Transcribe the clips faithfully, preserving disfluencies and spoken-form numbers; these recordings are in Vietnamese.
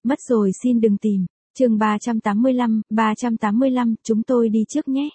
Mất rồi xin đừng tìm. Chương ba trăm tám mươi lăm, ba trăm tám mươi lăm, chúng tôi đi trước nhé.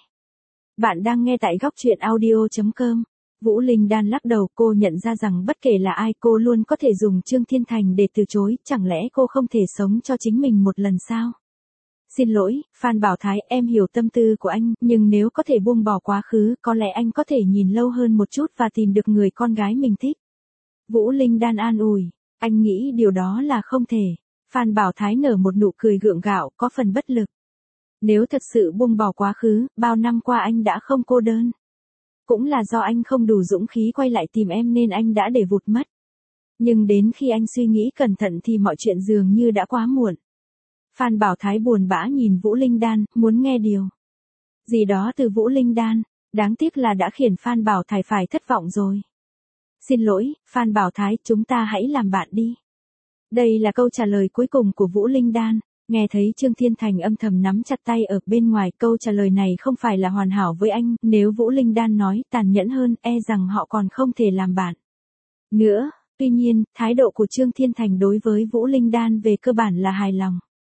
Bạn đang nghe tại góc truyện audio chấm com. Vũ Linh Đan lắc đầu, cô nhận ra rằng bất kể là ai cô luôn có thể dùng Trương Thiên Thành để từ chối, chẳng lẽ cô không thể sống cho chính mình một lần sao? Xin lỗi, Phan Bảo Thái, em hiểu tâm tư của anh, nhưng nếu có thể buông bỏ quá khứ, có lẽ anh có thể nhìn lâu hơn một chút và tìm được người con gái mình thích. Vũ Linh Đan an ủi, anh nghĩ điều đó là không thể. Phan Bảo Thái nở một nụ cười gượng gạo, có phần bất lực. Nếu thật sự buông bỏ quá khứ, bao năm qua anh đã không cô đơn. Cũng là do anh không đủ dũng khí quay lại tìm em nên anh đã để vụt mất. Nhưng đến khi anh suy nghĩ cẩn thận thì mọi chuyện dường như đã quá muộn. Phan Bảo Thái buồn bã nhìn Vũ Linh Đan, muốn nghe điều gì đó từ Vũ Linh Đan, đáng tiếc là đã khiến Phan Bảo Thái phải thất vọng rồi. Xin lỗi, Phan Bảo Thái, chúng ta hãy làm bạn đi. Đây là câu trả lời cuối cùng của Vũ Linh Đan. Nghe thấy Trương Thiên Thành âm thầm nắm chặt tay ở bên ngoài, câu trả lời này không phải là hoàn hảo với anh, nếu Vũ Linh Đan nói tàn nhẫn hơn, e rằng họ còn không thể làm bạn nữa. Tuy nhiên, thái độ của Trương Thiên Thành đối với Vũ Linh Đan về cơ bản là hài lòng.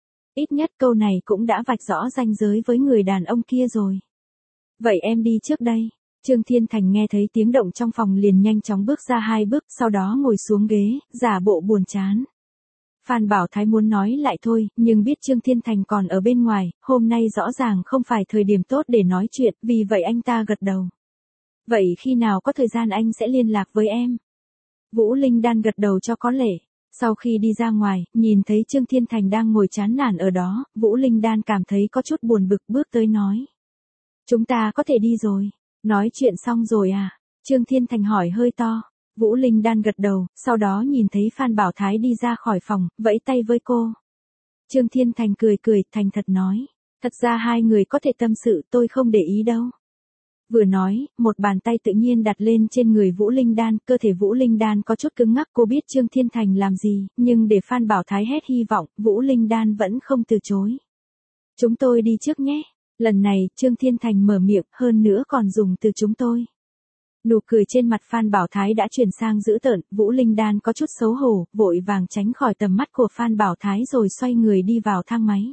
Ít nhất câu này cũng đã vạch rõ ranh giới với người đàn ông kia rồi. Vậy em đi trước đây. Trương Thiên Thành nghe thấy tiếng động trong phòng liền nhanh chóng bước ra hai bước, sau đó ngồi xuống ghế, giả bộ buồn chán. Phan Bảo Thái muốn nói lại thôi, nhưng biết Trương Thiên Thành còn ở bên ngoài, hôm nay rõ ràng không phải thời điểm tốt để nói chuyện, vì vậy anh ta gật đầu. Vậy khi nào có thời gian anh sẽ liên lạc với em? Vũ Linh Đan gật đầu cho có lệ. Sau khi đi ra ngoài, nhìn thấy Trương Thiên Thành đang ngồi chán nản ở đó, Vũ Linh Đan cảm thấy có chút buồn bực, bước tới nói. Chúng ta có thể đi rồi. Nói chuyện xong rồi à? Trương Thiên Thành hỏi hơi to. Vũ Linh Đan gật đầu, sau đó nhìn thấy Phan Bảo Thái đi ra khỏi phòng, vẫy tay với cô. Trương Thiên Thành cười cười, thành thật nói. Thật ra hai người có thể tâm sự, tôi không để ý đâu. Vừa nói, một bàn tay tự nhiên đặt lên trên người Vũ Linh Đan, cơ thể Vũ Linh Đan có chút cứng ngắc, cô biết Trương Thiên Thành làm gì, nhưng để Phan Bảo Thái hét hy vọng, Vũ Linh Đan vẫn không từ chối. Chúng tôi đi trước nhé. Lần này, Trương Thiên Thành mở miệng, hơn nữa còn dùng từ chúng tôi. Nụ cười trên mặt Phan Bảo Thái đã chuyển sang dữ tợn, Vũ Linh Đan có chút xấu hổ, vội vàng tránh khỏi tầm mắt của Phan Bảo Thái rồi xoay người đi vào thang máy.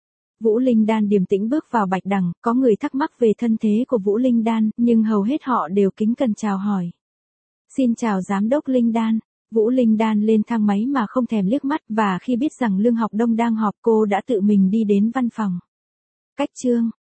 Vũ Linh Đan điềm tĩnh bước vào bạch đằng, có người thắc mắc về thân thế của Vũ Linh Đan, nhưng hầu hết họ đều kính cẩn chào hỏi. Xin chào Giám đốc Linh Đan. Vũ Linh Đan lên thang máy mà không thèm liếc mắt, và khi biết rằng Lương Học Đông đang họp, cô đã tự mình đi đến văn phòng. Cách Trương